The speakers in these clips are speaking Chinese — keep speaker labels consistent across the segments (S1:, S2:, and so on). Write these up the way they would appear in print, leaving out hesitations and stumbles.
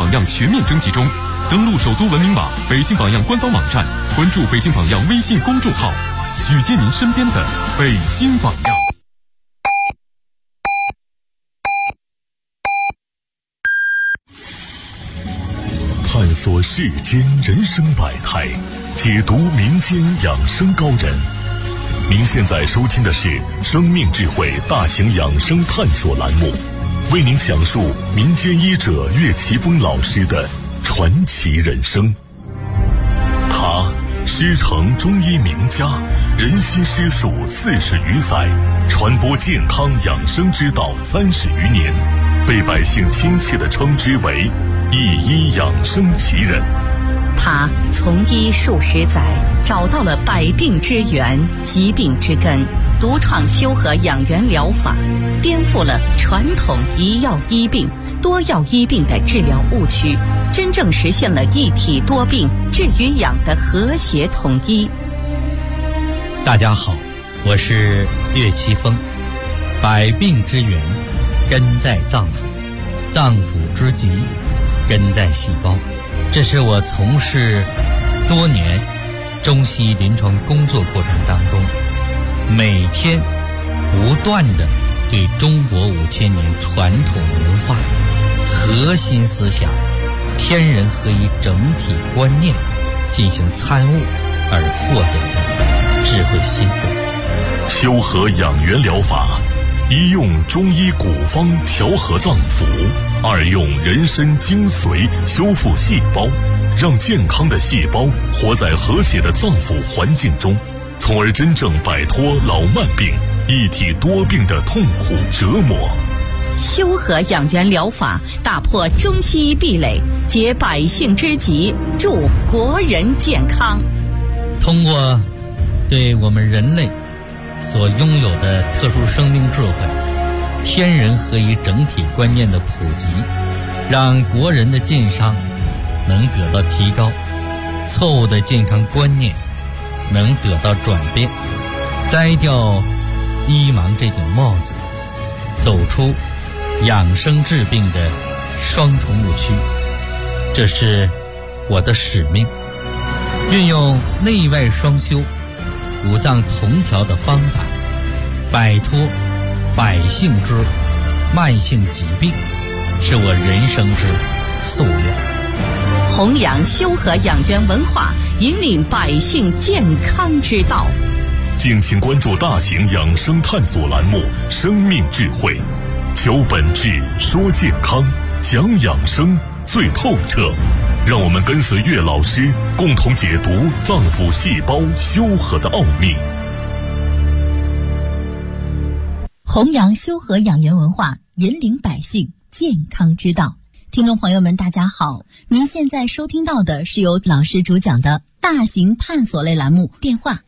S1: 榜样全面征集中。登录首都文明网、北京榜样官方网站，关注北京榜样微信公众号，举荐您身边的北京榜样。
S2: 探索世间人生百态，解读民间养生高人。您现在收听的是生命智慧大型养生探索栏目，为您讲述民间医者岳奇峰老师的传奇人生。他师承中医名家，仁心师术40余载，传播健康养生之道30余年，被百姓亲切地称之为一医养生奇人。
S3: 他从医数十载，找到了百病之源、疾病之根，独创修和养元疗法，颠覆了传统一药医病、多药医病的治疗误区，真正实现了一体多病治与养的和谐统一。
S4: 大家好，我是岳奇峰。百病之源根在脏腑，脏腑之疾根在细胞。这是我从事多年中西医临床工作过程当中，每天不断地对中国5000年传统文化核心思想天人合一整体观念进行参悟而获得的智慧心得。
S2: 修和养元疗法，一用中医古方调和脏腑，二用人参精髓修复细胞，让健康的细胞活在和谐的脏腑环境中，从而真正摆脱老慢病、一体多病的痛苦折磨。
S3: 修和养元疗法打破中西医壁垒，解百姓之急，助国人健康。
S4: 通过对我们人类所拥有的特殊生命智慧、天人合一整体观念的普及，让国人的健康能得到提高，错误的健康观念能得到转变，摘掉医盲这顶帽子，走出养生治病的双重误区。这是我的使命，运用内外双修、五脏同调的方法，摆脱百姓之慢性疾病，是我人生之夙愿。
S3: 弘扬修和养元文化，引领百姓健康之道。
S2: 敬请关注大型养生探索栏目《生命智慧》，求本质，说健康，讲养生最透彻。让我们跟随岳老师，共同解读脏腑细胞修和的奥秘。
S5: 弘扬修和养元文化，引领百姓健康之道。听众朋友们，大家好，您现在收听到的是由老师主讲的大型探索类栏目，电话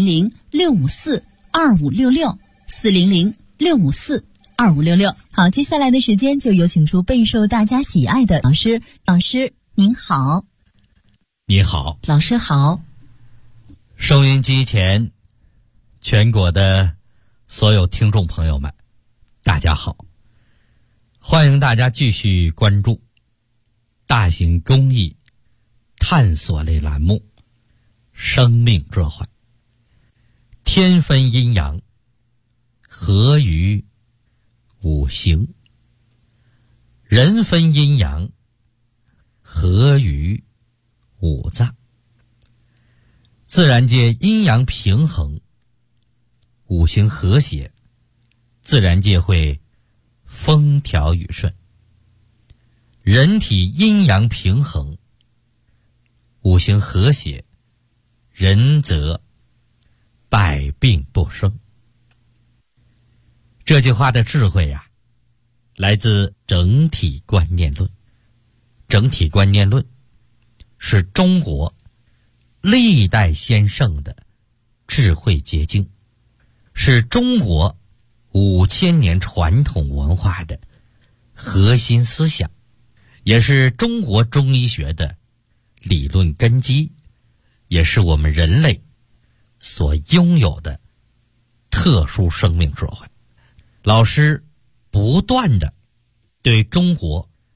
S5: 400-654-2566，400-654-2566。好，接下来的时间就有请出备受大家喜爱的老师。老师您好。
S4: 你好。
S5: 老师好。
S4: 收音机前全国的所有听众朋友们，大家好，欢迎大家继续关注大型公益探索类栏目《生命智慧》。天分阴阳，合于五行；人分阴阳，合于五脏。自然界阴阳平衡，五行和谐，自然界会风调雨顺。人体阴阳平衡，五行和谐，人则百病不生。这句话的智慧呀，来自整体观念论。整体观念论是中国历代先圣的智慧结晶，是中国5000年传统文化的核心思想，也是中国中医学的理论根基，也是我们人类所拥有的特殊生命智慧。老师不断地对中国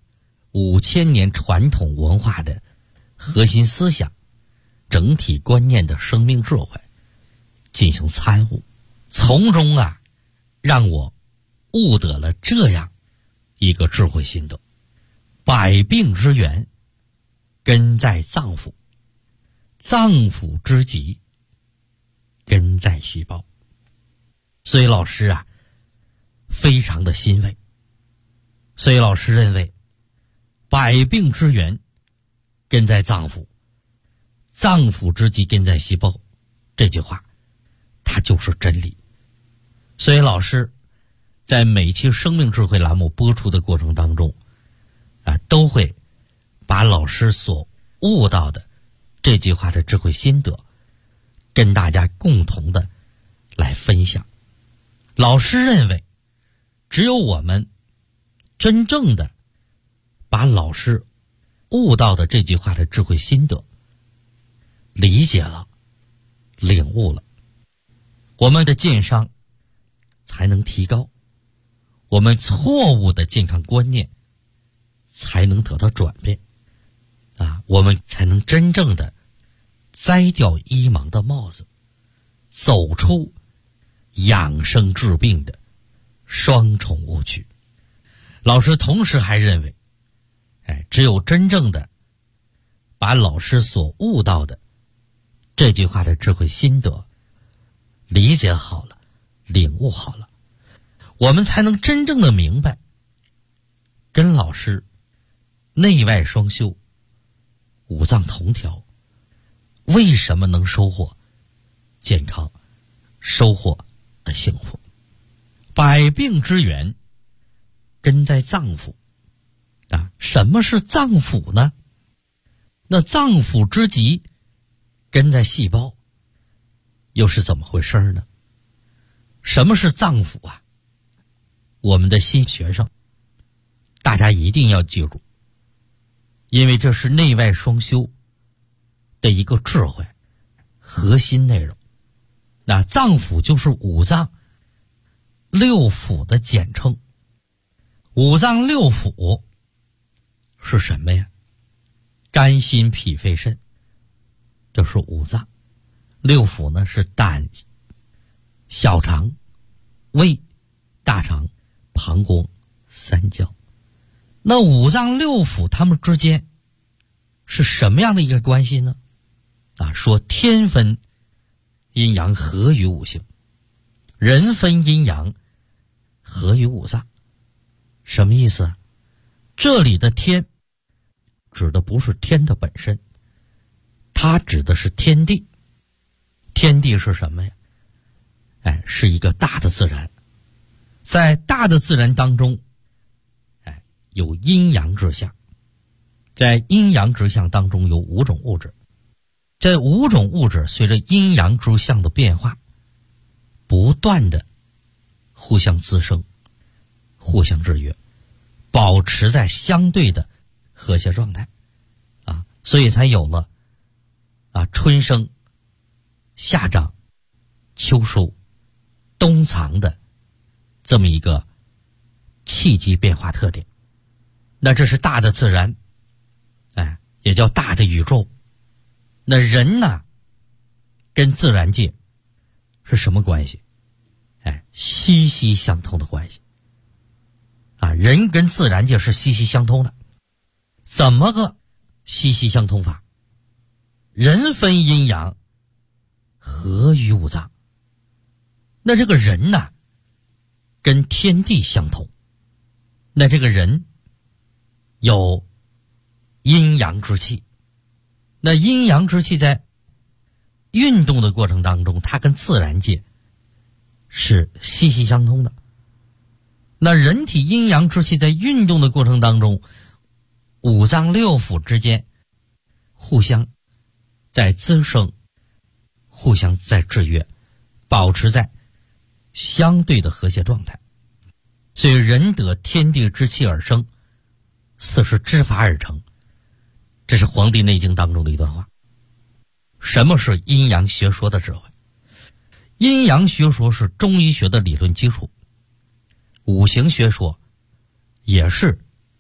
S4: 5000年传统文化的核心思想、整体观念的生命智慧进行参悟，从中让我悟得了这样一个智慧心得：百病之源根在脏腑，脏腑之疾根在细胞。所以老师非常的欣慰。所以老师认为，百病之源根在脏腑，脏腑之疾根在细胞，这句话它就是真理。所以老师在每期生命智慧栏目播出的过程当中都会把老师所悟到的这句话的智慧心得跟大家共同的来分享。老师认为，只有我们真正的把老师悟到的这句话的智慧心得理解了、领悟了，我们的健商才能提高，我们错误的健康观念才能得到转变我们才能真正的摘掉医盲的帽子，走出养生治病的双重误区。老师同时还认为，只有真正的把老师所悟到的这句话的智慧心得理解好了、领悟好了，我们才能真正的明白，跟老师内外双修、五脏同调，为什么能收获健康、收获幸福。百病之源根在脏腑什么是脏腑呢？那脏腑之疾根在细胞，又是怎么回事呢？什么是脏腑我们的新学生大家一定要记住，因为这是内外双修的一个智慧核心内容。那脏腑就是五脏六腑的简称。五脏六腑是什么呀？肝心脾肺肾，这是五脏。六腑呢是胆、小肠、胃、大肠、膀胱、三焦。那五脏六腑它们之间是什么样的一个关系呢？说天分阴阳合于五行，人分阴阳合于五脏。什么意思这里的天指的不是天的本身，它指的是天地。天地是什么呀？是一个大的自然。在大的自然当中有阴阳之象，在阴阳之象当中有5种物质。这5种物质随着阴阳之象的变化不断的互相滋生、互相制约，保持在相对的和谐状态所以才有了春生、夏长、秋收、冬藏的这么一个气机变化特点。那这是大的自然也叫大的宇宙。那人呢跟自然界是什么关系？息息相通的关系人跟自然界是息息相通的。怎么个息息相通法？人分阴阳合于五脏。那这个人呢跟天地相同，那这个人有阴阳之气。那阴阳之气在运动的过程当中，它跟自然界是息息相通的。那人体阴阳之气在运动的过程当中，五脏六腑之间互相在滋生，互相在制约，保持在相对的和谐状态。所以人得天地之气而生，四时之法而成。这是《黄帝内经》当中的一段话。什么是阴阳学说的智慧？阴阳学说是中医学的理论基础，五行学说也是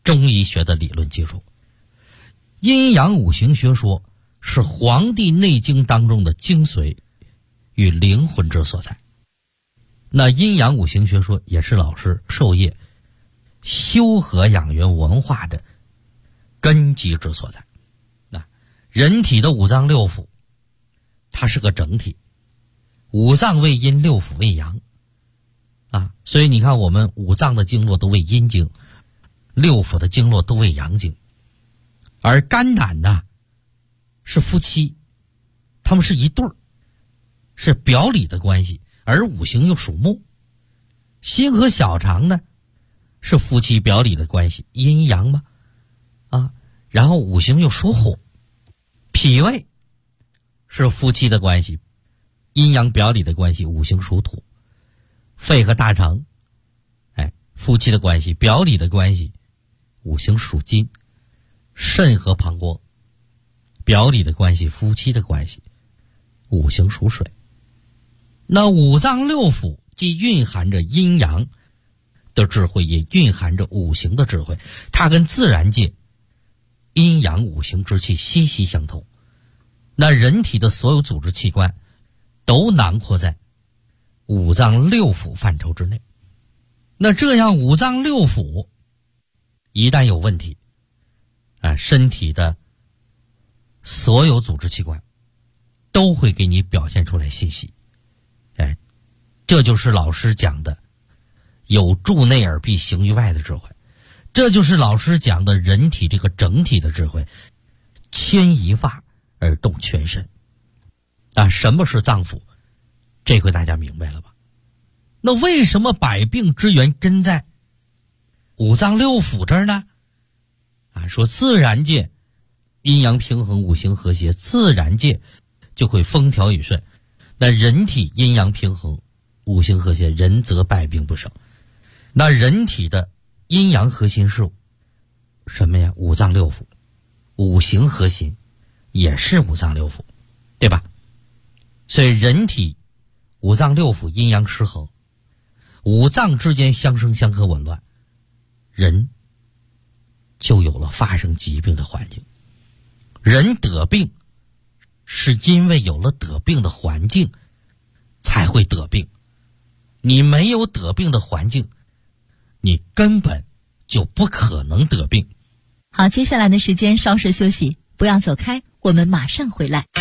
S4: 中医学的理论基础。阴阳五行学说是《黄帝内经》当中的精髓与灵魂之所在。那阴阳五行学说也是老师授业修和养元文化的根基之所在。那人体的五脏六腑它是个整体，五脏为阴，六腑为阳啊，所以你看我们五脏的经络都为阴经，六腑的经络都为阳经。而肝胆呢是夫妻，他们是一对儿，是表里的关系，而五行又属木。心和小肠呢是夫妻表里的关系，阴阳嘛啊，然后五行又属火。脾胃是夫妻的关系，阴阳表里的关系，五行属土。肺和大肠夫妻的关系，表里的关系，五行属金。肾和膀胱表里的关系，夫妻的关系，五行属水。那五脏六腑既蕴含着阴阳的智慧，也蕴含着五行的智慧，它跟自然界阴阳五行之气息息相通。那人体的所有组织器官都囊括在五脏六腑范畴之内。那这样五脏六腑一旦有问题身体的所有组织器官都会给你表现出来信息。这就是老师讲的有助内而必行于外的智慧，这就是老师讲的人体这个整体的智慧，牵一发而动全身什么是脏腑？这回大家明白了吧？那为什么百病之源根在五脏六腑这儿呢？说自然界阴阳平衡，五行和谐，自然界就会风调雨顺。那人体阴阳平衡，五行和谐，人则百病不生。那人体的阴阳核心是什么呀？五脏六腑。五行核心也是五脏六腑，对吧？所以人体五脏六腑阴阳失衡，五脏之间相生相克紊乱，人就有了发生疾病的环境。人得病是因为有了得病的环境才会得病，你没有得病的环境，你根本就不可能得病。
S5: 好，接下来的时间稍事休息，不要走开，我们马上回来。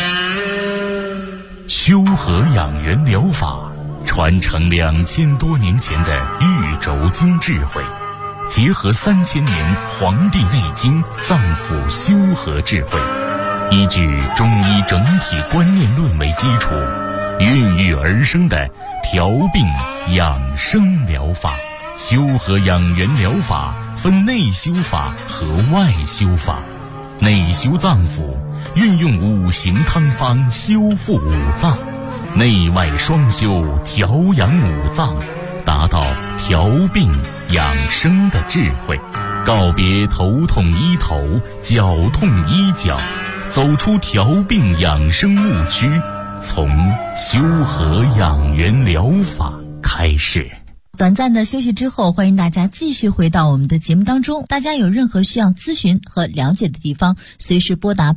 S2: 修和养元疗法传承2000多年前的玉轴经智慧，结合3000年《黄帝内经》脏腑修和智慧，依据中医整体观念论为基础，孕育而生的调病养生疗法。修和养元疗法分内修法和外修法。内修脏腑，运用五行汤方修复五脏；内外双修，调养五脏，达到调病养生的智慧。告别头痛医头，脚痛医脚，走出调病养生误区，从修和养元疗法开始。
S5: 短暂的休息之后，欢迎大家继续回到我们的节目当中。大家有任何需要咨询和了解的地方，随时拨打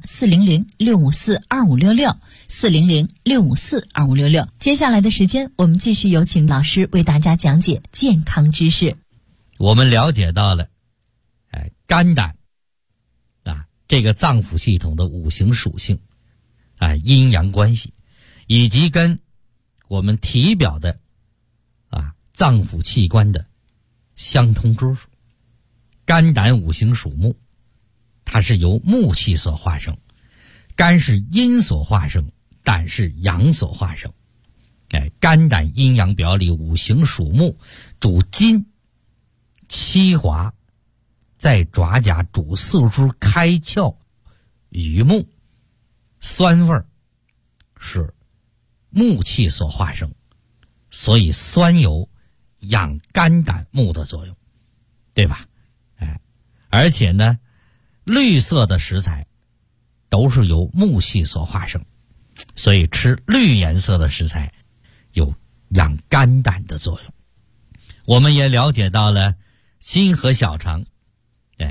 S5: 400-654-2566 400-654-2566。接下来的时间，我们继续有请老师为大家讲解健康知识。
S4: 我们了解到了肝胆这个脏腑系统的五行属性阴阳关系，以及跟我们体表的脏腑器官的相通之处。肝胆五行属木，它是由木气所化生，肝是阴所化生，胆是阳所化生。肝胆阴阳表里，五行属木，主筋七华，在爪甲，主四肢开窍于目，酸味是木气所化生，所以酸有养肝胆木的作用，对吧？而且呢，绿色的食材都是由木气所化生，所以吃绿颜色的食材有养肝胆的作用。我们也了解到了心和小肠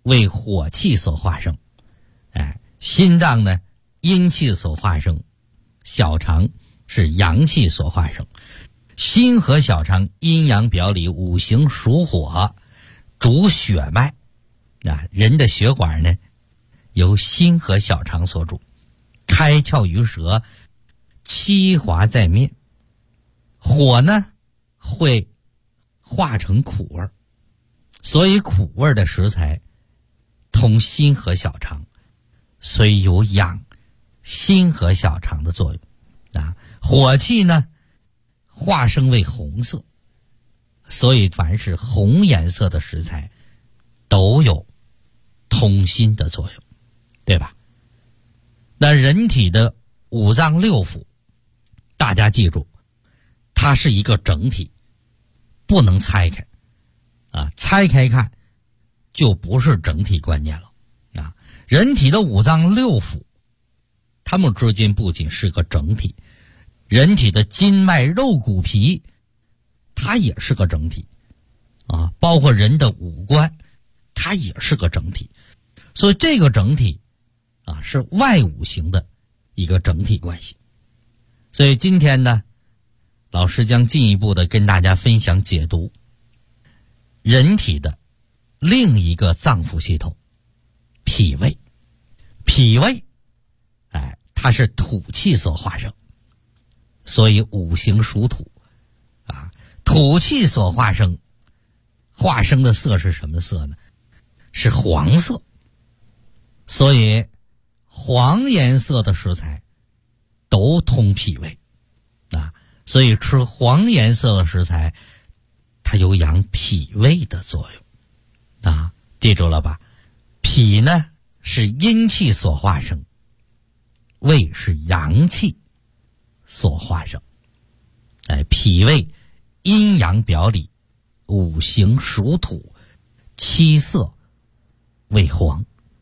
S4: 为火气所化生，心脏呢阴气所化生，小肠是阳气所化生。心和小肠阴阳表里，五行属火，主血脉。人的血管呢由心和小肠所主，开窍于舌，七滑在面。火呢会化成苦味，所以苦味的食材通心和小肠，所以有养心和小肠的作用。火气呢化生为红色，所以凡是红颜色的食材都有通心的作用，对吧？那人体的五脏六腑，大家记住，它是一个整体，不能拆开拆开看就不是整体观念了人体的五脏六腑，它们之间不仅是个整体，人体的筋脉肉骨皮它也是个整体包括人的五官它也是个整体。所以这个整体是外五行的一个整体关系。所以今天呢，老师将进一步的跟大家分享解读人体的另一个脏腑系统，脾胃。脾胃它是土气所化生，所以五行属土土气所化生的色是什么色呢？是黄色。所以黄颜色的食材都通脾胃所以吃黄颜色的食材它有养脾胃的作用记住了吧？脾呢是阴气所化生，胃是阳气所化生。脾胃阴阳表里，五行属土，七色为黄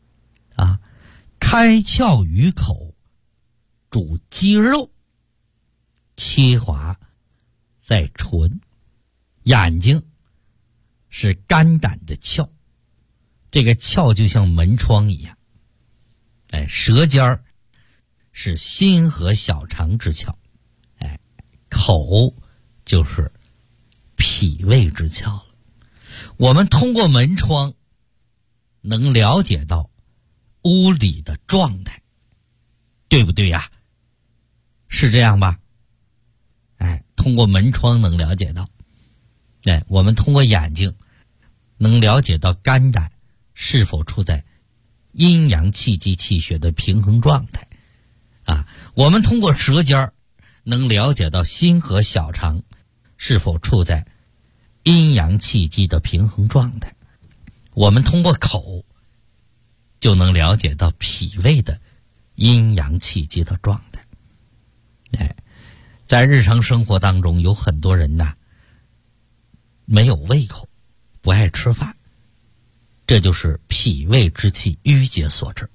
S4: 开窍于口，主肌肉，七滑在唇。眼睛是肝胆的窍，这个窍就像门窗一样。舌尖是心和小肠之窍，口就是脾胃之窍了。我们通过门窗能了解到屋里的状态，对不对呀？是这样吧？通过门窗能了解到。我们通过眼睛能了解到肝胆是否处在阴阳气机气血的平衡状态我们通过舌尖能了解到心和小肠是否处在阴阳气机的平衡状态，我们通过口就能了解到脾胃的阴阳气机的状态。在日常生活当中有很多人没有胃口，不爱吃饭，这就是脾胃之气郁结所致。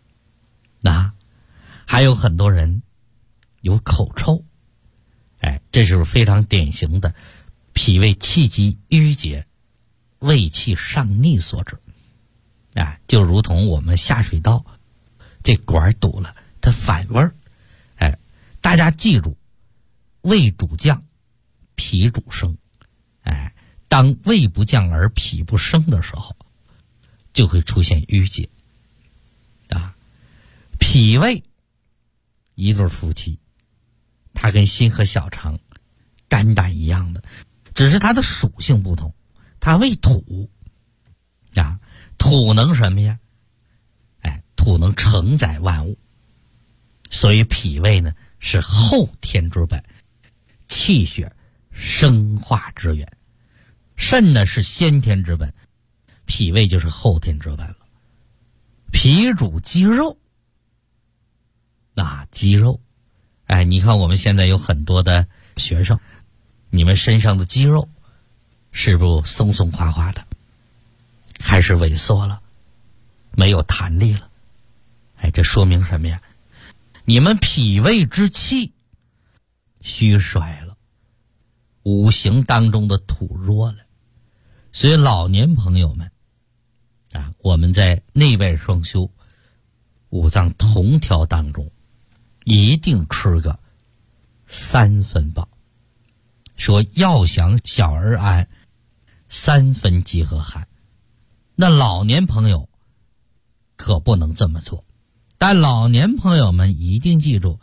S4: 还有很多人有口臭，这就是非常典型的脾胃气机郁结、胃气上逆所致。就如同我们下水道这管堵了，它反味儿。大家记住，胃主降，脾主升。当胃不降而脾不升的时候，就会出现郁结。脾胃一对夫妻，它跟心和小肠、肝胆一样的，只是它的属性不同。它为土土能什么呀？土能承载万物，所以脾胃呢是后天之本，气血生化之源。肾呢是先天之本，脾胃就是后天之本了。脾主肌肉，肌肉，你看我们现在有很多的学生，你们身上的肌肉是不是松松垮垮的，还是萎缩了，没有弹力了？这说明什么呀？你们脾胃之气虚衰了，五行当中的土弱了。所以老年朋友们我们在内外双修五脏同调当中一定吃个3分饱。说要想小儿安，3分饥和寒。那老年朋友可不能这么做，但老年朋友们一定记住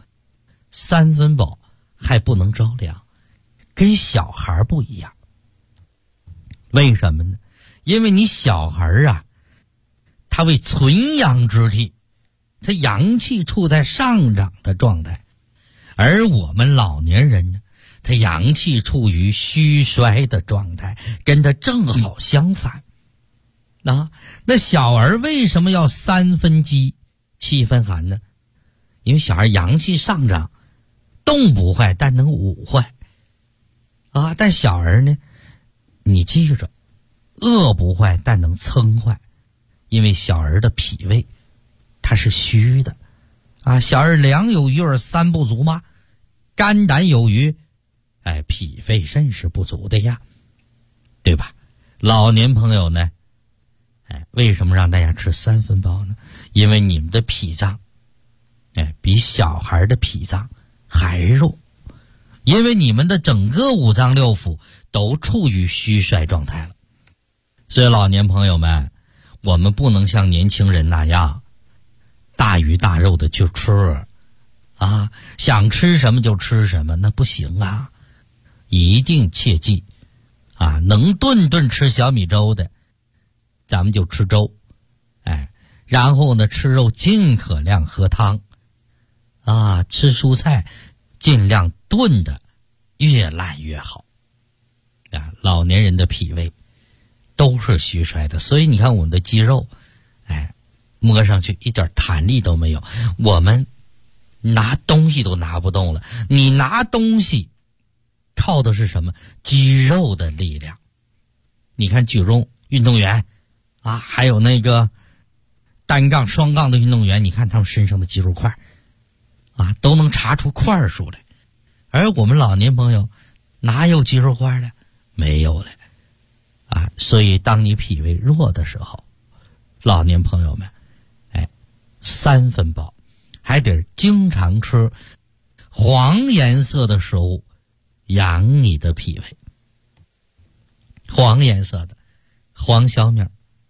S4: ，3分饱还不能着凉，跟小孩不一样。为什么呢？因为你小孩啊，他为存阳之体，他阳气处在上涨的状态，而我们老年人呢，他阳气处于虚衰的状态，跟他正好相反。那小儿为什么要3分饥7分寒呢？因为小孩阳气上涨，动不坏，但能武坏但小儿呢，你记着，饿不坏，但能撑坏。因为小儿的脾胃它是虚的小儿粮有余而3不足吗？肝胆有余，脾肺肾是不足的呀，对吧？老年朋友呢，为什么让大家吃3分饱呢？因为你们的脾脏比小孩的脾脏还弱，因为你们的整个五脏六腑都处于虚衰状态了。所以老年朋友们，我们不能像年轻人那样大鱼大肉的去吃想吃什么就吃什么，那不行一定切记能顿顿吃小米粥的咱们就吃粥，然后呢吃肉尽可量喝汤吃蔬菜尽量炖的越烂越好老年人的脾胃都是虚衰的，所以你看我们的肌肉摸上去一点弹力都没有，我们拿东西都拿不动了。你拿东西靠的是什么？肌肉的力量。你看举重运动员还有那个单杠双杠的运动员，你看他们身上的肌肉块都能查出块数来，而我们老年朋友哪有肌肉块的？没有了所以当你脾胃弱的时候，老年朋友们3分饱，还得经常吃黄颜色的食物养你的脾胃。黄颜色的黄小米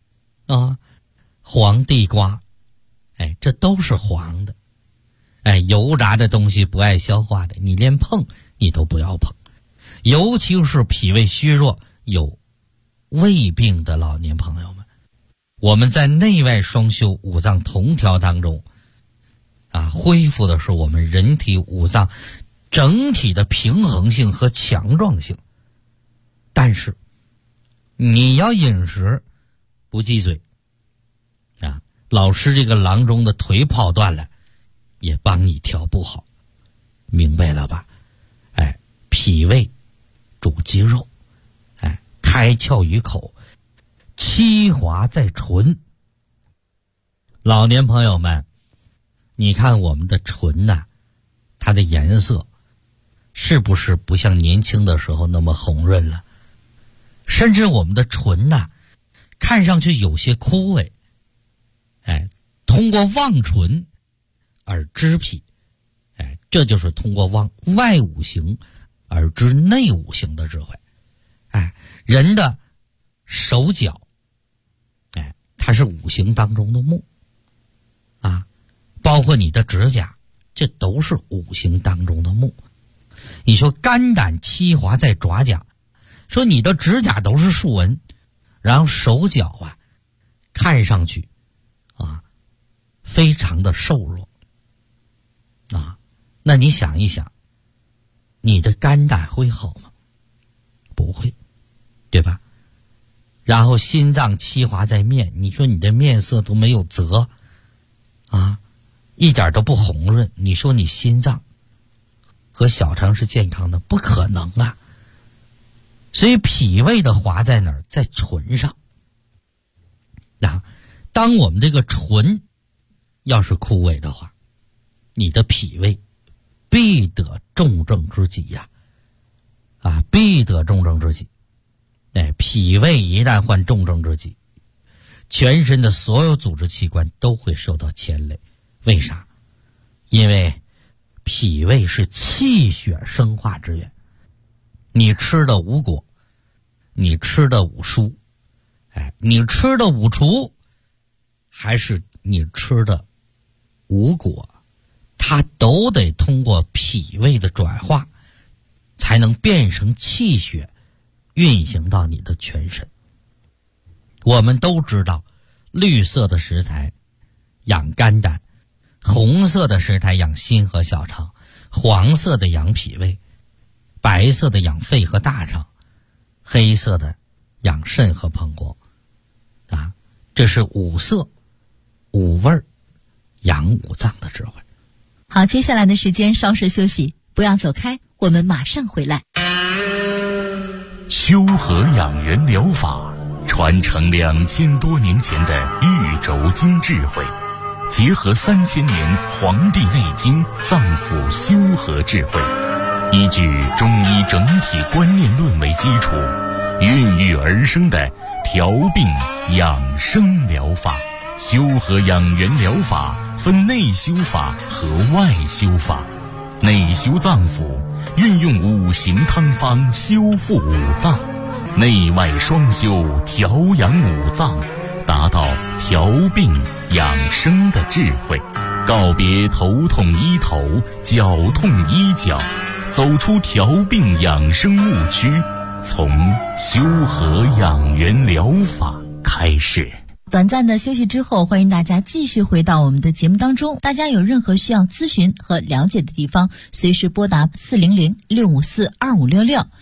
S4: 黄地瓜这都是黄的油炸的东西不爱消化的，你连碰你都不要碰。尤其是脾胃虚弱有胃病的老年朋友们，我们在内外双修五脏同调当中恢复的是我们人体五脏整体的平衡性和强壮性。但是你要饮食不忌嘴老师这个郎中的腿跑断了也帮你调不好，明白了吧？脾胃主肌肉开窍于口，气滑在唇。老年朋友们，你看我们的唇它的颜色是不是不像年轻的时候那么红润了？甚至我们的唇看上去有些枯萎。通过望唇而知脾，这就是通过望外五行而知内五行的智慧。人的手脚它是五行当中的木包括你的指甲，这都是五行当中的木。你说肝胆气华在爪甲，说你的指甲都是竖纹，然后手脚看上去非常的瘦弱那你想一想，你的肝胆会好吗？不会，对吧？然后心脏气华在面，你说你的面色都没有泽一点都不红润，你说你心脏和小肠是健康的？不可能所以脾胃的华在哪儿？在唇上当我们这个唇要是枯萎的话，你的脾胃必得重症之疾必得重症之疾。脾胃一旦患重症之疾， 全身的所有组织器官都会受到牵累。为啥？因为脾胃是气血生化之源。你吃的五果，你吃的五蔬，你吃的五畜，还是你吃的五果，它都得通过脾胃的转化，才能变成气血，运行到你的全身。我们都知道，绿色的食材养肝胆，红色的食材养心和小肠，黄色的养脾胃，白色的养肺和大肠，黑色的养肾和膀胱。这是五色五味养五脏的智慧。
S5: 好，接下来的时间稍事休息，不要走开，我们马上回来。
S2: 修和养元疗法传承2000多年前的玉轴经智慧，结合3000年《黄帝内经》脏腑修和智慧，依据中医整体观念论为基础，孕育而生的调病养生疗法。修和养元疗法分内修法和外修法。内修脏腑，运用五行汤方修复五脏；内外双修，调养五脏，达到调病养生的智慧。告别头痛医头，脚痛医脚，走出调病养生误区，从修和养元疗法开始。
S5: 短暂的休息之后，欢迎大家继续回到我们的节目当中。大家有任何需要咨询和了解的地方，随时拨打400-654-2566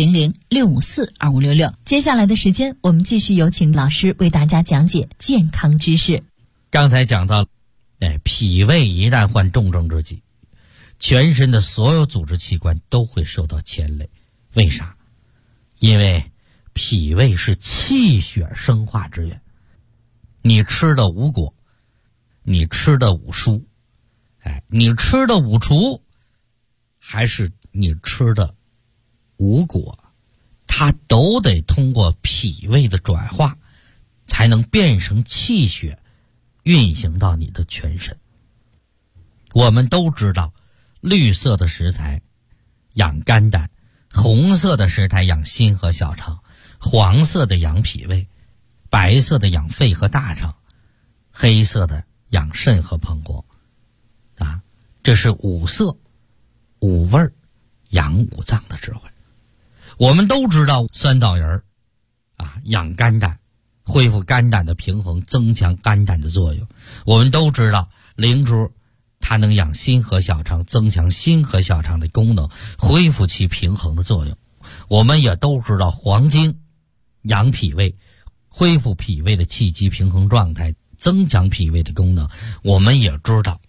S5: 400-654-2566。接下来的时间，我们继续有请老师为大家讲解健康知识。
S4: 刚才讲到，脾胃一旦患重症之疾，全身的所有组织器官都会受到牵累。为啥？因为脾胃是气血生化之源。你吃的五果，你吃的五蔬，你吃的五畜，还是你吃的五果，它都得通过脾胃的转化，才能变成气血，运行到你的全身。我们都知道，绿色的食材养肝胆，红色的食材养心和小肠，黄色的养脾胃，白色的养肺和大肠，黑色的养肾和膀胱。这是五色五味养五脏的智慧。我们都知道酸枣仁养肝胆，恢复肝胆的平衡，增强肝胆的作用。我们都知道灵珠它能养心和小肠，增强心和小肠的功能，恢复其平衡的作用。我们也都知道黄精养脾胃，恢复脾胃的气机平衡状态，增强脾胃的功能。我们也知道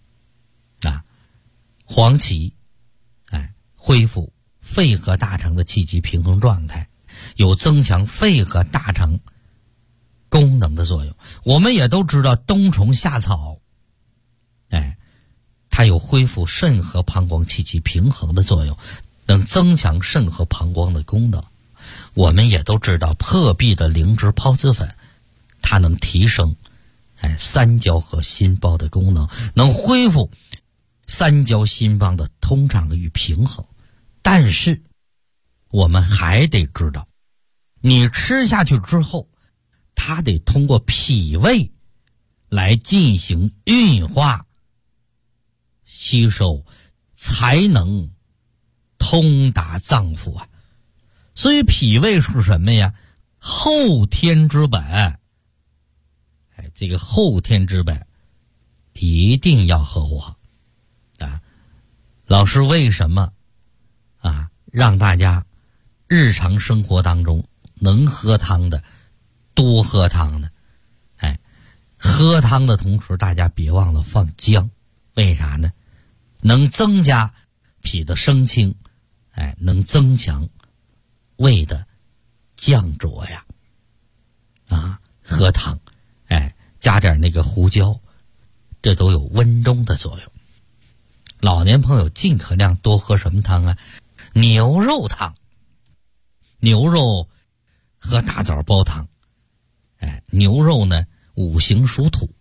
S4: 黄芪恢复肺和大肠的气机平衡状态，有增强肺和大肠功能的作用。我们也都知道冬虫夏草它有恢复肾和膀胱气机平衡的作用，能增强肾和膀胱的功能。我们也都知道破壁的灵芝孢子粉，它能提升三焦和心包的功能，能恢复三焦心脏的通畅与平衡。但是我们还得知道，你吃下去之后，它得通过脾胃来进行运化吸收，才能通达脏腑所以脾胃是什么呀？后天之本。这个后天之本一定要呵护好老师为什么让大家日常生活当中能喝汤的多喝汤呢？喝汤的同时大家别忘了放姜。为啥呢？能增加脾的升清，能增强胃的降浊呀。喝汤加点那个胡椒，这都有温中的作用。老年朋友尽可量多喝什么汤牛肉汤。牛肉喝大枣煲汤。牛肉呢， 五行属土。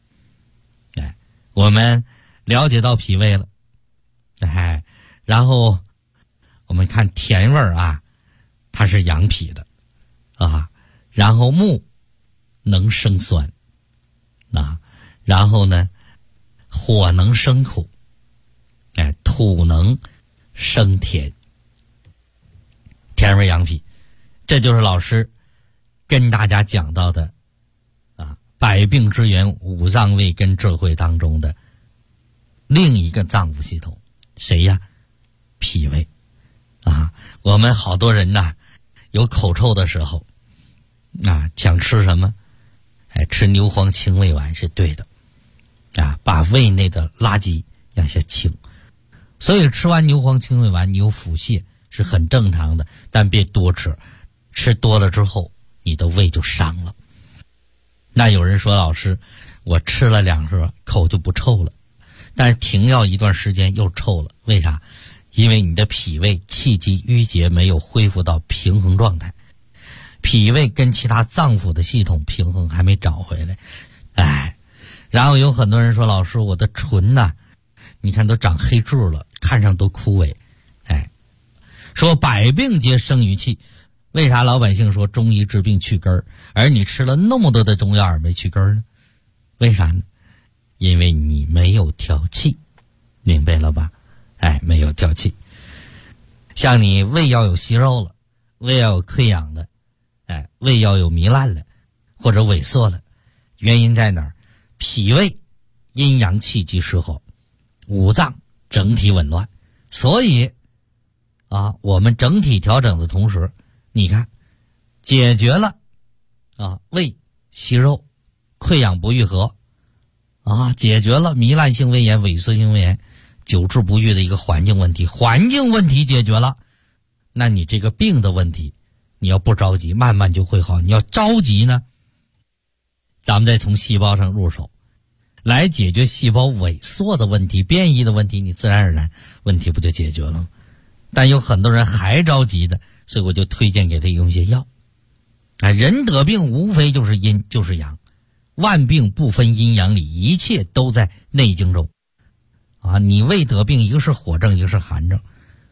S4: 我们了解到脾胃了，然后我们看甜味儿啊，它是养脾的啊，然后木能生酸啊，然后呢火能生苦，土能生甜，甜味养脾，这就是老师跟大家讲到的百病之源五脏胃跟智慧当中的另一个脏腑系统，谁呀？脾胃啊！我们好多人呐，有口臭的时候想吃什么？吃牛黄清胃丸是对的把胃内的垃圾让下清。所以吃完牛黄清胃丸，你有腹泻是很正常的，但别多吃，吃多了之后你的胃就伤了。那有人说，老师，我吃了2盒口就不臭了，但是停药一段时间又臭了，为啥？因为你的脾胃气机郁结没有恢复到平衡状态，脾胃跟其他脏腑的系统平衡还没找回来。然后有很多人说，老师，我的唇你看都长黑痣了，看上都枯萎。说百病皆生于气，为啥老百姓说中医治病去根儿，而你吃了那么多的中药而没去根儿呢？为啥呢？因为你没有调气，明白了吧？没有调气。像你胃要有息肉了，胃要有溃疡了，胃要有糜烂了，或者萎缩了，原因在哪儿？脾胃阴阳气机失衡，五脏整体紊乱。所以我们整体调整的同时，你看解决了胃息肉溃疡不愈合解决了糜烂性胃炎萎缩性胃炎久治不愈的一个环境问题，环境问题解决了，那你这个病的问题你要不着急慢慢就会好，你要着急呢，咱们再从细胞上入手来解决细胞萎缩的问题变异的问题，你自然而然问题不就解决了吗？但有很多人还着急的，所以我就推荐给他用一些药人得病无非就是阴就是阳，万病不分阴阳里，一切都在内经中你胃得病，一个是火症，一个是寒症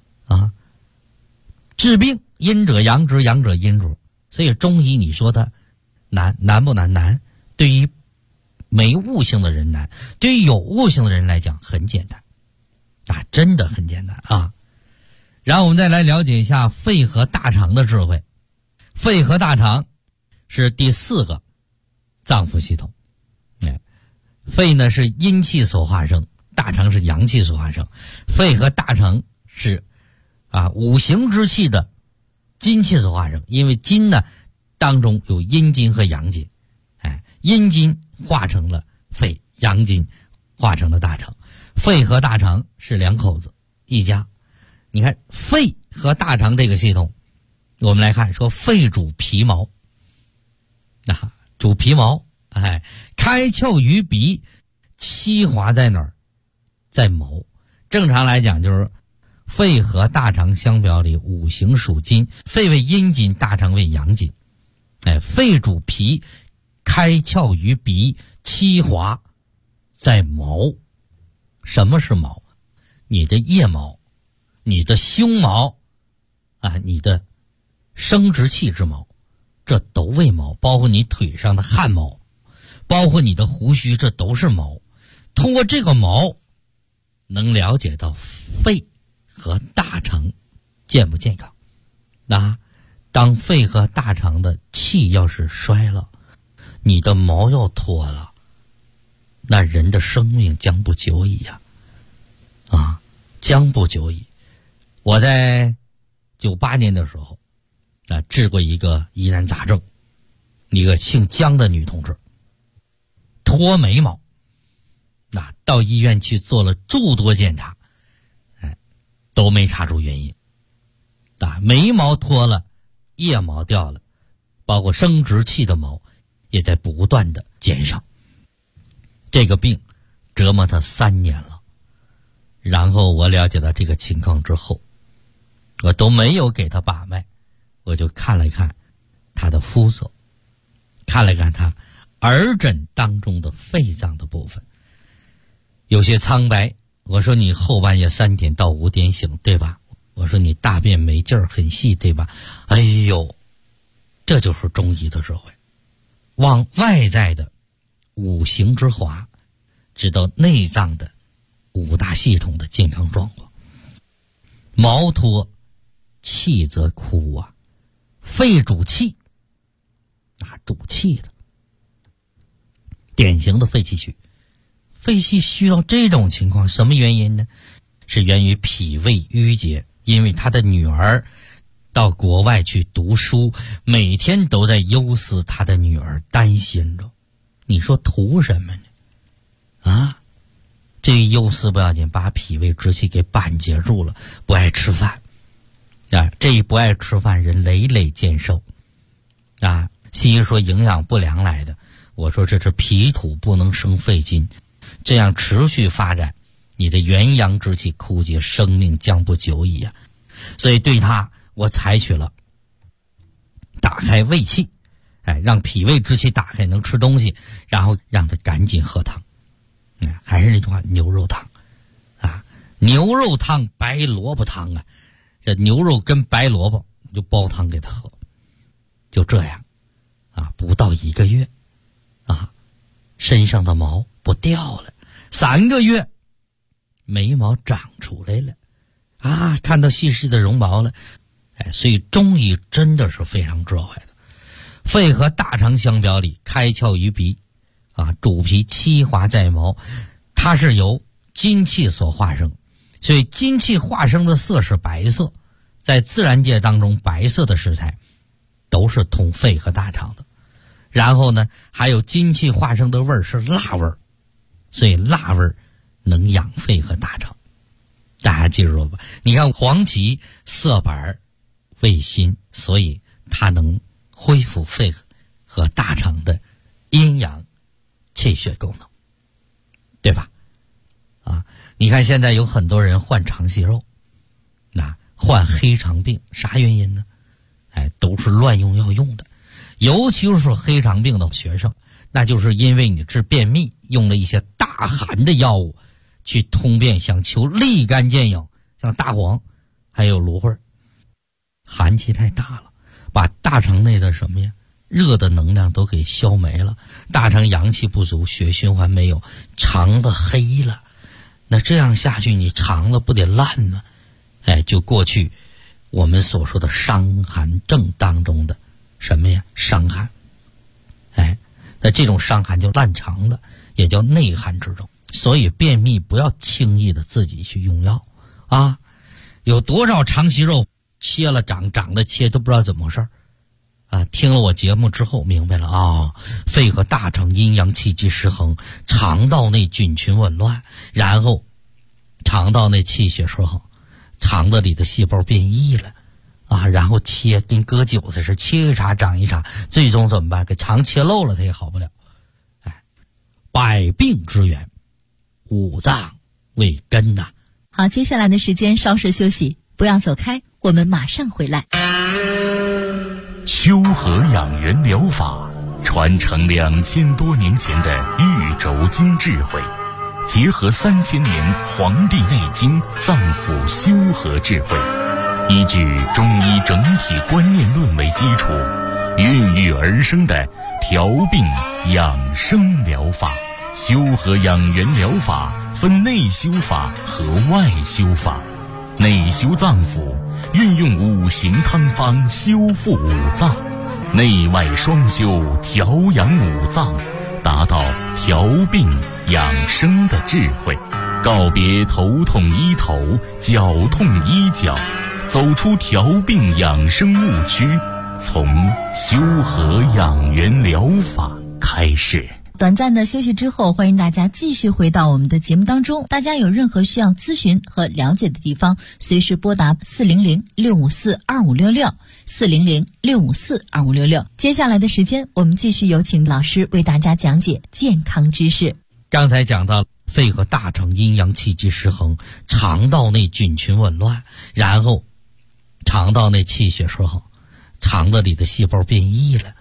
S4: 治病阴者阳之，阳者阴之。所以中医你说它难不难？难。对于没悟性的人难，对于有悟性的人来讲很简单真的很简单然后我们再来了解一下肺和大肠的智慧。肺和大肠是第4个脏腑系统。肺呢是阴气所化生，大肠是阳气所化生。肺和大肠是五行之气的金气所化生，因为金呢当中有阴金和阳金，阴金化成了肺，阳金化成了大肠。肺和大肠是2口子一家。你看肺和大肠这个系统，我们来看说肺主皮毛主皮毛开窍于鼻，七华在哪儿？在毛。正常来讲就是肺和大肠相表里五行属金，肺为阴金，大肠为阳金。肺主皮，开窍于鼻，七华在毛。什么是毛？你的腋毛，你的胸毛你的生殖器之毛，这都为毛，包括你腿上的汗毛，包括你的胡须，这都是毛。通过这个毛能了解到肺和大肠健不健康。当肺和大肠的气要是衰了，你的毛要脱了，那人的生命将不久矣将不久矣。我在98年的时候治过一个疑难杂症，一个姓姜的女同志脱眉毛，到医院去做了诸多检查，都没查出原因。眉毛脱了，腋毛掉了，包括生殖器的毛也在不断的减少。这个病折磨他3年了。然后我了解到这个情况之后，我都没有给他把脉，我就看了看他的肤色，看了看他耳枕当中的肺脏的部分，有些苍白。我说你后半夜3点到5点醒，对吧？我说你大便没劲儿，很细，对吧？哎呦，这就是中医的智慧。往外在的五行之华，知道内脏的5大系统的健康状况。毛脱，气则枯啊，肺主气，主气的，典型的肺气虚。肺气虚到这种情况，什么原因呢？是源于脾胃郁结，因为他的女儿到国外去读书，每天都在忧思他的女儿，担心着。你说图什么呢？这一忧思不要紧，把脾胃之气给板结住了，不爱吃饭这一不爱吃饭，人累累见瘦西医说营养不良来的，我说这是脾土不能生肺金，这样持续发展，你的元阳之气枯竭，生命将不久矣啊！所以对他，我采取了打开胃气，让脾胃之气打开，能吃东西，然后让他赶紧喝汤。还是那句话，牛肉汤牛肉汤、白萝卜汤这牛肉跟白萝卜你就煲汤给他喝，就这样不到1个月身上的毛不掉了，3个月眉毛长出来了看到细细的绒毛了。所以中医真的是非常智慧的。肺和大肠相表里，开窍于鼻主皮七华在毛，它是由金气所化生，所以金气化生的色是白色，在自然界当中，白色的食材都是通肺和大肠的。然后呢，还有金气化生的味儿是辣味儿，所以辣味儿能养肺和大肠。大家记住了吧？你看黄芪色白味辛，所以它能恢复肺和大肠的阴阳气血功能，对吧？你看现在有很多人患肠息肉，患黑肠病，啥原因呢？都是乱用药用的。尤其是黑肠病的学生，那就是因为你治便秘用了一些大寒的药物去通便，想求立竿见影，像大黄还有芦荟，寒气太大了，把大肠内的什么呀热的能量都给消没了，大肠阳气不足，血循环没有，肠子黑了。那这样下去你肠子不得烂吗？就过去我们所说的伤寒症当中的什么呀伤寒，那这种伤寒就烂肠子，也叫内寒之症。所以便秘不要轻易的自己去用药有多少肠息肉切了长了切都不知道怎么回事听了我节目之后明白了肺和大肠阴阳气机失衡，肠道内菌群紊乱，然后肠道内气血失衡，肠子里的细胞变异了然后切跟割韭菜是切一茬长一茬，最终怎么办？给肠切漏了，它也好不了。百病之源，五脏为根呐。
S5: 好，接下来的时间稍事休息，不要走开，我们马上回来。
S2: 修和养元疗法传承2000多年前的玉轴经智慧，结合3000年《黄帝内经》脏腑修和智慧，依据中医整体观念论为基础，孕育而生的调病养生疗法。修和养元疗法分内修法和外修法。内修脏腑，运用5行汤方修复5脏；内外双修，调养5脏，达到调病养生的智慧。告别头痛医头，脚痛医脚，走出调病养生误区，从修和养元疗法开始。
S5: 短暂的休息之后，欢迎大家继续回到我们的节目当中。大家有任何需要咨询和了解的地方，随时拨打400-654-2566 400-654-2566。接下来的时间，我们继续有请老师为大家讲解健康知识。
S4: 刚才讲到肺和大肠阴阳气机失衡，肠道内菌群紊乱，然后肠道内气血失衡，肠子里的细胞变异了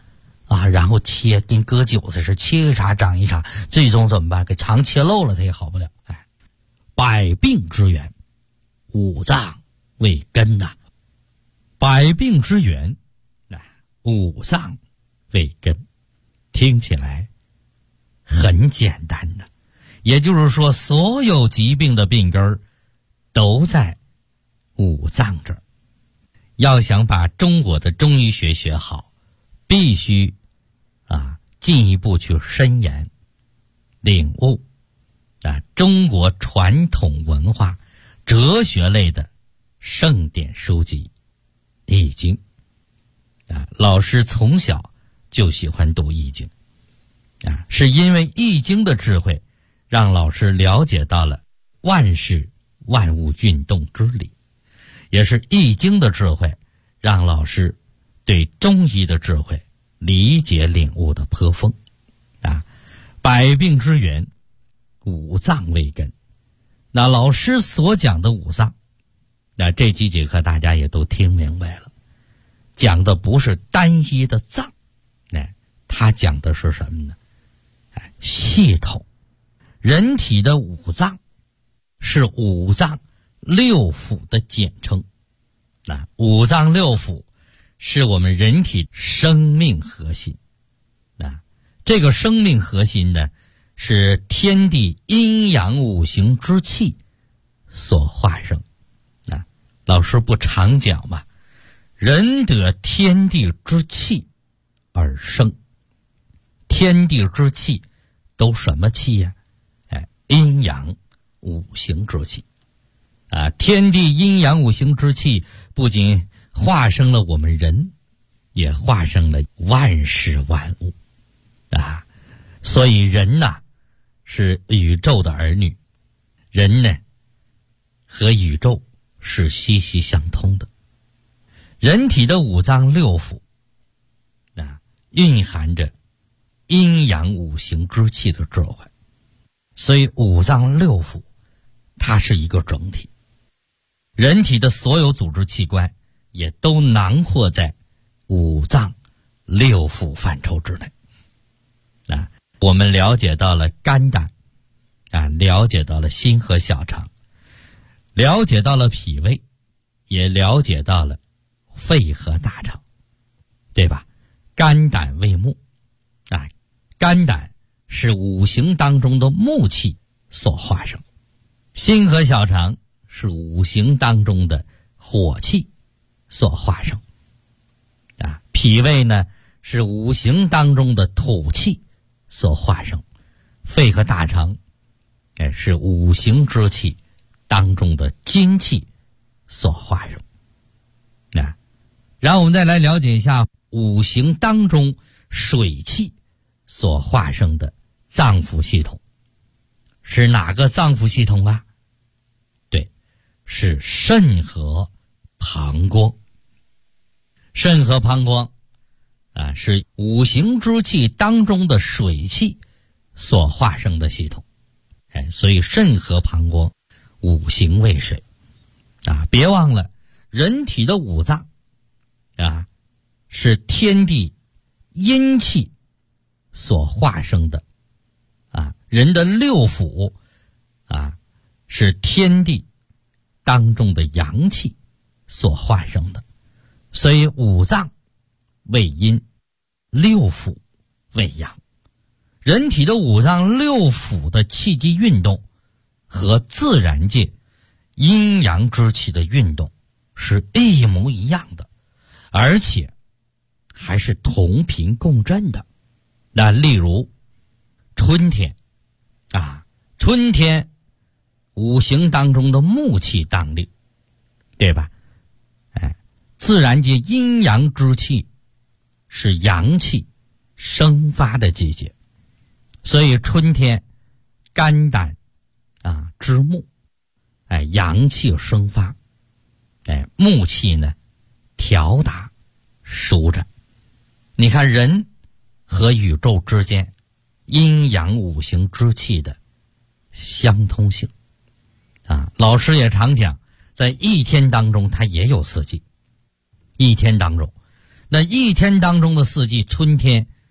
S4: 啊，然后切跟割韭菜似的，切一茬长一茬，最终怎么办？给肠切漏了，它也好不了。哎，百病之源，五脏为根呐。百病之源，五脏为根，听起来很简单的。也就是说，所有疾病的病根儿都在五脏这儿。要想把中国的中医学学好，必须进一步去深研领悟中国传统文化哲学类的圣典书籍《易经》老师从小就喜欢读《易经》是因为《易经》的智慧让老师了解到了万事万物运动之理，也是《易经》的智慧让老师对中医的智慧理解领悟的颇丰百病之源，五脏为根。那老师所讲的五脏，这几节课大家也都听明白了，讲的不是单一的脏，他讲的是什么呢？系统。人体的五脏是五脏六腑的简称。五脏六腑是我们人体生命核心。这个生命核心呢，是天地阴阳五行之气所化生。老师不常讲嘛，人得天地之气而生。天地之气都什么气呀？阴阳五行之气。天地阴阳五行之气不仅化生了我们人，也化生了万事万物所以人是宇宙的儿女，人呢和宇宙是息息相通的。人体的五脏六腑蕴含着阴阳五行之气的智慧，所以五脏六腑它是一个整体。人体的所有组织器官也都囊括在五脏六腑范畴之内。我们了解到了肝胆了解到了心和小肠，了解到了脾胃，也了解到了肺和大肠，对吧？肝胆为木肝胆是五行当中的木气所化生，心和小肠是五行当中的火气所化生脾胃呢是五行当中的土气所化生，肺和大肠是五行之气当中的金气所化生。然后我们再来了解一下五行当中水气所化生的脏腑系统是哪个脏腑系统啊？对，是肾和膀胱。肾和膀胱是五行之气当中的水气所化生的系统。所以肾和膀胱五行为水别忘了人体的五脏是天地阴气所化生的人的六腑是天地当中的阳气所化生的。所以五脏为阴，六腑为阳。人体的五脏六腑的气机运动和自然界阴阳之气的运动是一模一样的，而且还是同频共振的。例如春天春天五行当中的木气当令，对吧？自然界阴阳之气是阳气生发的季节，所以春天肝胆之木阳气生发，木气呢调达舒展。你看人和宇宙之间阴阳五行之气的相通性老师也常讲，在一天当中它也有四季。一天当中的四季，春天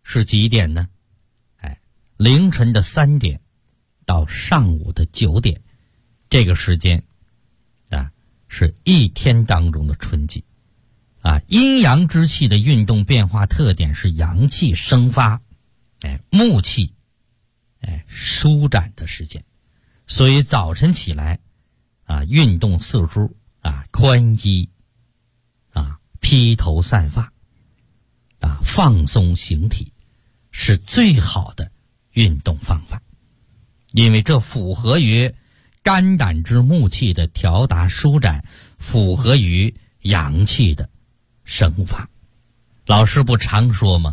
S4: 是几点呢？凌晨的3点到上午的9点，这个时间是一天当中的春季。阴阳之气的运动变化特点是阳气生发，木气舒展的时间。所以早晨起来运动四肢宽衣披头散发放松形体是最好的运动方法，因为这符合于肝胆之木气的调达舒展，符合于阳气的生发。老师不常说吗？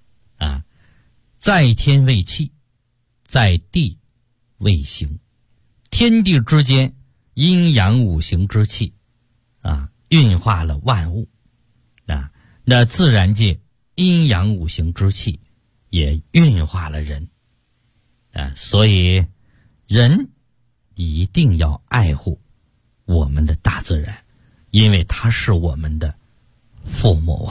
S4: 在天为气，在地为形。天地之间阴阳五行之气运化了万物那自然界阴阳五行之气也运化了人所以人一定要爱护我们的大自然，因为它是我们的父母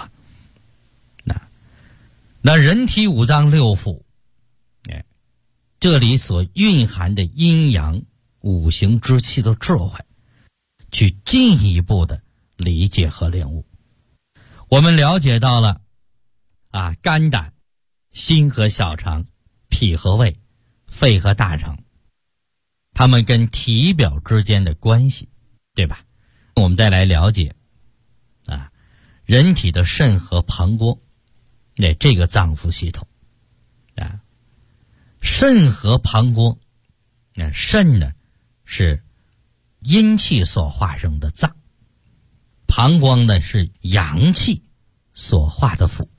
S4: 那人体五脏六腑这里所蕴含的阴阳五行之气的智慧，去进一步的理解和领悟。我们了解到了肝胆、心和小肠、脾和胃、肺和大肠，它们跟体表之间的关系，对吧？我们再来了解人体的肾和膀胱这个脏腑系统肾和膀胱肾呢是阴气所化生的脏，膀胱呢是阳气所化的腑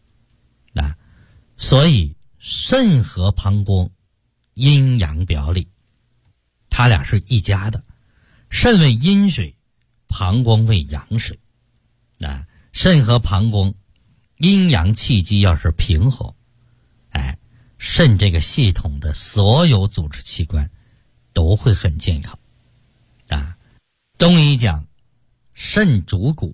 S4: 所以肾和膀胱阴阳表里，它俩是一家的。肾为阴水，膀胱为阳水肾和膀胱阴阳气机要是平衡肾这个系统的所有组织器官都会很健康中医讲肾主骨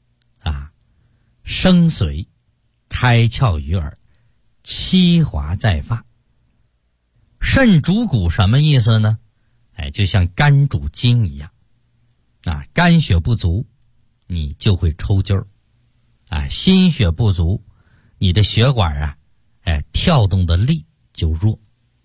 S4: 生髓，开窍于耳，七华在发。肾主骨什么意思呢？就像肝主筋一样肝血不足你就会抽筋儿心血不足你的血管跳动的力就弱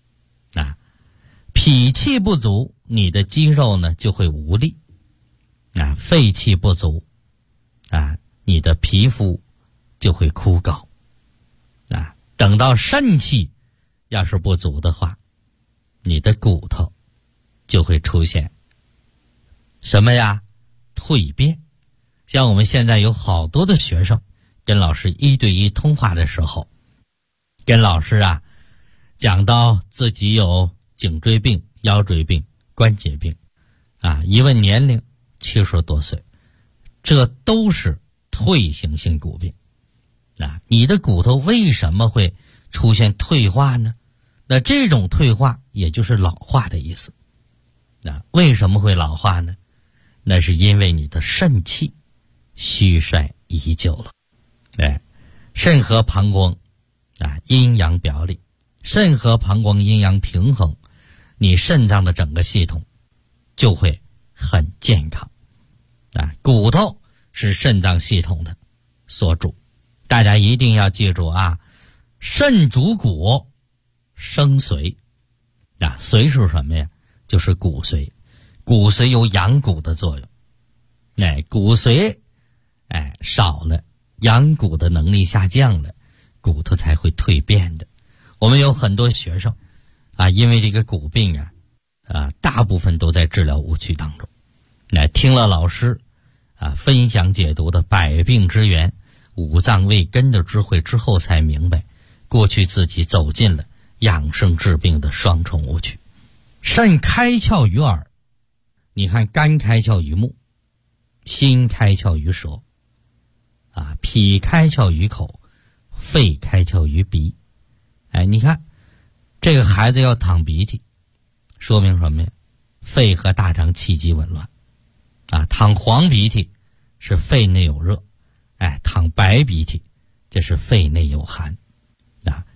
S4: 脾气不足你的肌肉呢就会无力肺气不足你的皮肤就会枯槁等到肾气要是不足的话，你的骨头就会出现什么呀？蜕变。像我们现在有好多的学生跟老师1对1通话的时候，跟老师讲到自己有颈椎病、腰椎病、关节病一问年龄70多岁，这都是退行性骨病你的骨头为什么会出现退化呢？那这种退化也就是老化的意思为什么会老化呢？那是因为你的肾气虚衰已久了肾和膀胱阴阳表里，肾和膀胱阴阳平衡，你肾脏的整个系统就会很健康骨头是肾脏系统的所主，大家一定要记住肾主骨生髓髓是什么呀？就是骨髓。骨髓有养骨的作用骨髓少了，养骨的能力下降了，骨头才会蜕变的。我们有很多学生因为这个骨病大部分都在治疗误区当中听了老师分享解读的百病之源、五脏为根的智慧之后，才明白过去自己走进了养生治病的双重误区。肾开窍于耳，你看肝开窍于目，心开窍于舌脾开窍于口，肺开窍于鼻你看这个孩子要淌鼻涕，说明什么呀？肺和大肠气机紊乱淌黄鼻涕是肺内有热淌白鼻涕这是肺内有寒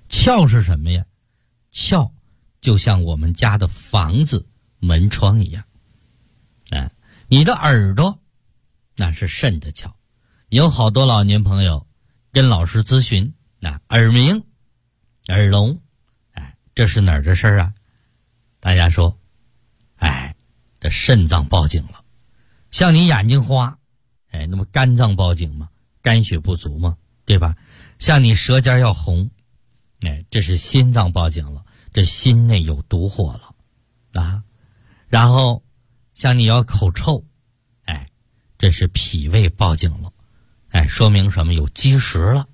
S4: 窍是什么呀？窍就像我们家的房子门窗一样。你的耳朵那是肾的窍。有好多老年朋友跟老师咨询，耳鸣、耳聋，这是哪儿的事儿啊？大家说，这肾脏报警了。像你眼睛花，那么肝脏报警嘛，肝血不足嘛，对吧？像你舌尖要红，这是心脏报警了，这心内有毒火了然后像你要口臭，这是脾胃报警了，说明什么？有积食了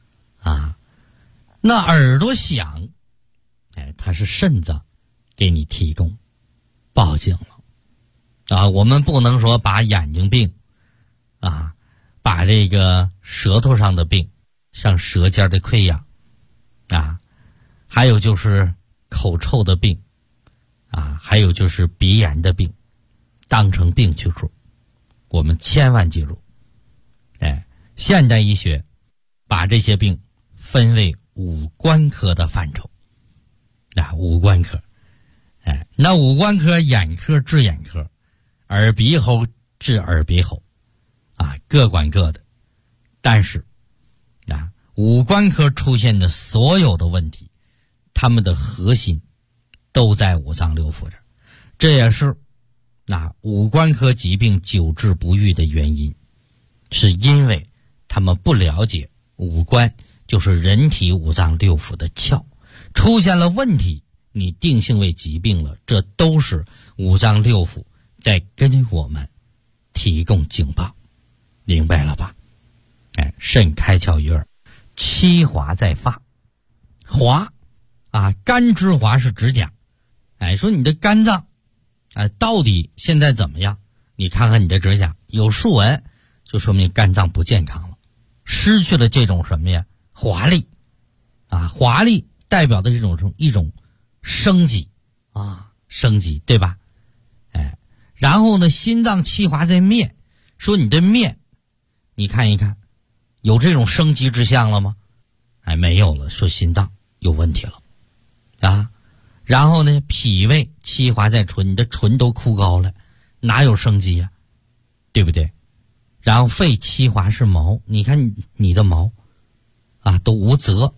S4: 那耳朵响，它是肾脏给你提供报警了我们不能说把眼睛病把这个舌头上的病，像舌尖的溃疡还有就是口臭的病还有就是鼻炎的病当成病去说。我们千万记住，现代医学把这些病分为五官科的范畴五官科那五官科，眼科治眼科，耳鼻喉治耳鼻喉各管各的。但是五官科出现的所有的问题，他们的核心都在五脏六腑这儿，这也是五官科疾病久治不愈的原因，是因为他们不了解五官就是人体五脏六腑的窍，出现了问题，你定性为疾病了，这都是五脏六腑在跟我们提供警报，明白了吧？肾开窍于耳，七华在发。华肝之华是指甲。说你的肝脏到底现在怎么样？你看看你的指甲有竖纹，就说明肝脏不健康了，失去了这种什么呀？华丽华丽代表的一种生机生机，对吧？然后呢，心脏气华在面，说你的面，你看一看，有这种生机之象了吗？没有了，说心脏有问题了然后呢，脾胃气华在唇，你的唇都枯槁了，哪有生机呀？对不对？然后肺气华是毛，你看你的毛都无泽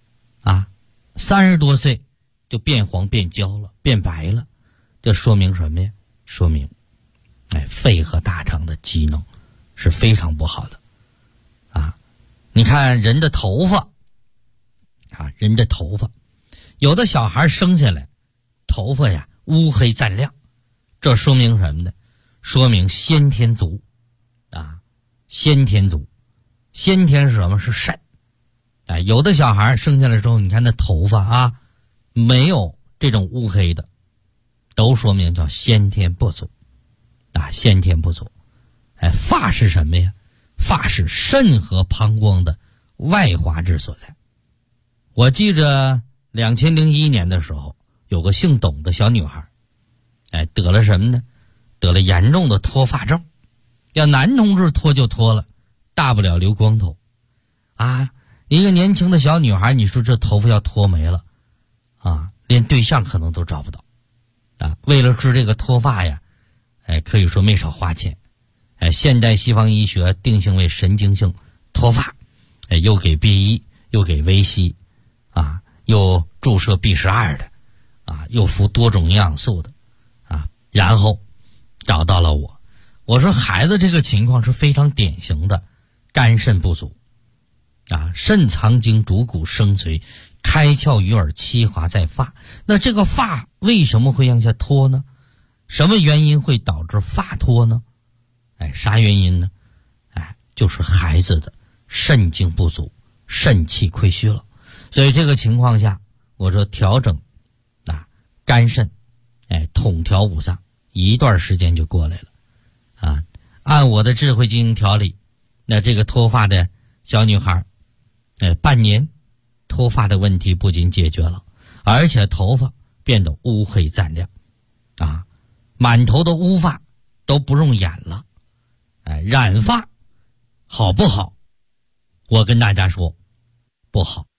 S4: 30多岁就变黄变焦了，变白了，这说明什么呀？说明肺和大肠的机能是非常不好的你看人的头发人的头发，有的小孩生下来头发呀乌黑湛亮，这说明什么呢？说明先天足先天足。先天是什么？是肾有的小孩生下来之后，你看那头发没有这种乌黑的，都说明叫先天不足先天不足。发是什么呀？发是肾和膀胱的外华之所在。我记着2001年的时候，有个姓董的小女孩得了什么呢？得了严重的脱发症。要男同志脱就脱了，大不了留光头一个年轻的小女孩，你说这头发要脱没了连对象可能都找不到为了治这个脱发呀可以说没少花钱现代西方医学定性为神经性脱发又给 B1 又给维 C又注射 B12 的又服多种营养素的然后找到了我说孩子这个情况是非常典型的肝肾不足肾藏精主骨生髓，开窍于耳，七华在发。那这个发为什么会向下脱呢？什么原因会导致发脱呢？啥原因呢？就是孩子的肾精不足，肾气亏虚了。所以这个情况下，我说调整肝肾统调五脏，一段时间就过来了按我的智慧进行调理，那这个脱发的小女孩半年脱发的问题不仅解决了，而且头发变得乌黑湛亮满头的乌发都不用染了染发好不好？我跟大家说不好。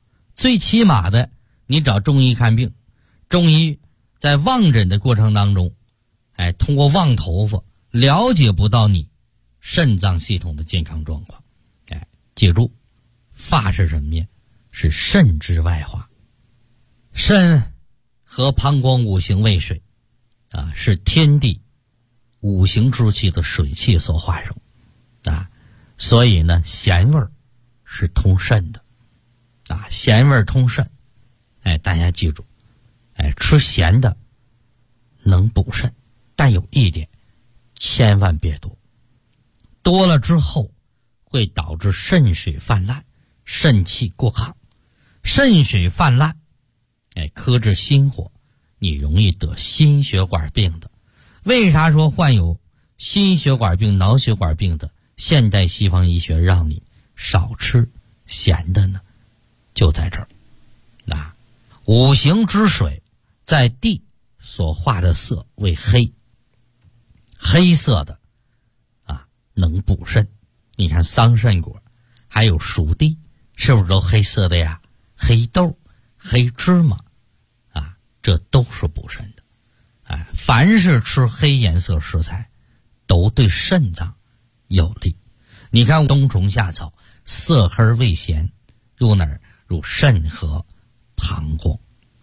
S4: 最起码的，你找中医看病，中医在望诊的过程当中，通过望头发了解不到你肾脏系统的健康状况。记住，发是什么呀？是肾之外化。肾和膀胱五行为水是天地五行之气的水气所化生所以呢，咸味儿是通肾的咸味儿通肾。大家记住，吃咸的能补肾，但有一点，千万别多，多了之后会导致肾水泛滥，肾气过亢。肾水泛滥克制心火，你容易得心血管病的。为啥说患有心血管病、脑血管病的现代西方医学让你少吃咸的呢？就在这儿五行之水在地所化的色为黑，黑色的能补肾。你看桑葚果还有熟地是不是都黑色的呀？黑豆、黑芝麻这都是补肾的。凡是吃黑颜色食材都对肾脏有利。你看冬虫夏草色黑味咸，入哪儿？入肾和膀胱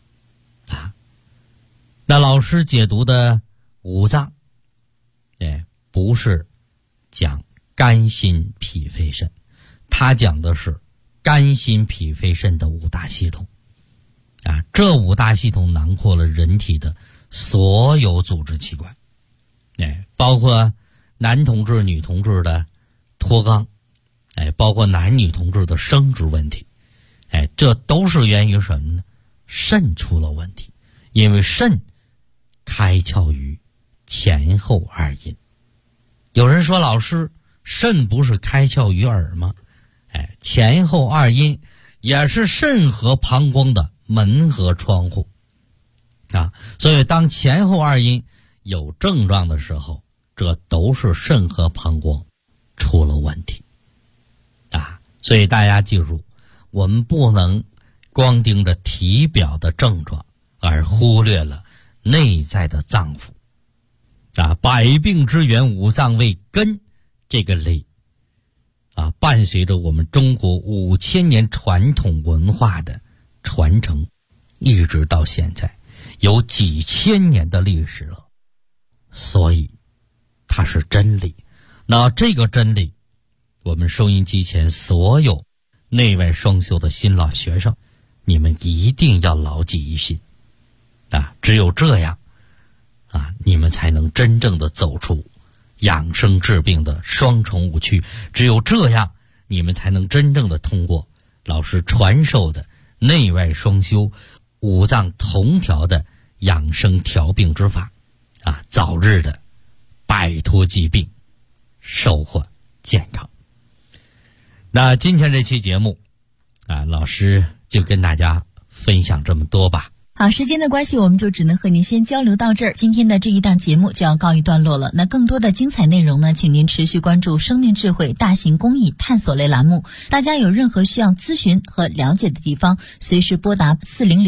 S4: 那老师解读的五脏不是讲肝心脾肺肾，他讲的是肝心脾肺肾的五大系统这五大系统囊括了人体的所有组织器官包括男同志女同志的脱肛包括男女同志的生殖问题这都是源于什么呢？肾出了问题。因为肾开窍于前后二阴。有人说，老师，肾不是开窍于耳吗？前后二阴也是肾和膀胱的门和窗户所以当前后二阴有症状的时候，这都是肾和膀胱出了问题所以大家记住，我们不能光盯着体表的症状而忽略了内在的脏腑百病之源五脏为根这个理伴随着我们中国5000年传统文化的传承，一直到现在有几千年的历史了，所以它是真理。那这个真理，我们收音机前所有内外双修的新老学生，你们一定要牢记于心只有这样你们才能真正的走出养生治病的双重误区。只有这样，你们才能真正的通过老师传授的内外双修、五脏同调的养生调病之法早日的摆脱疾病，收获健康。那今天这期节目老师就跟大家分享这么多吧。
S5: 好，时间的关系，我们就只能和您先交流到这儿。今天的这一档节目就要告一段落了。那更多的精彩内容呢，请您持续关注生命智慧大型公益探索类栏目。大家有任何需要咨询和了解的地方，随时拨打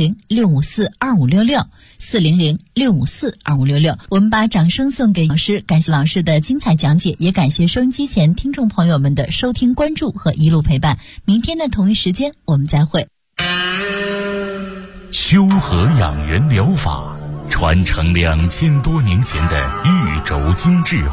S5: 400-654-2566 400-654-2566。我们把掌声送给老师，感谢老师的精彩讲解，也感谢收音机前听众朋友们的收听关注和一路陪伴。明天的同一时间我们再会。
S2: 修和养元疗法传承2000多年前的玉轴精智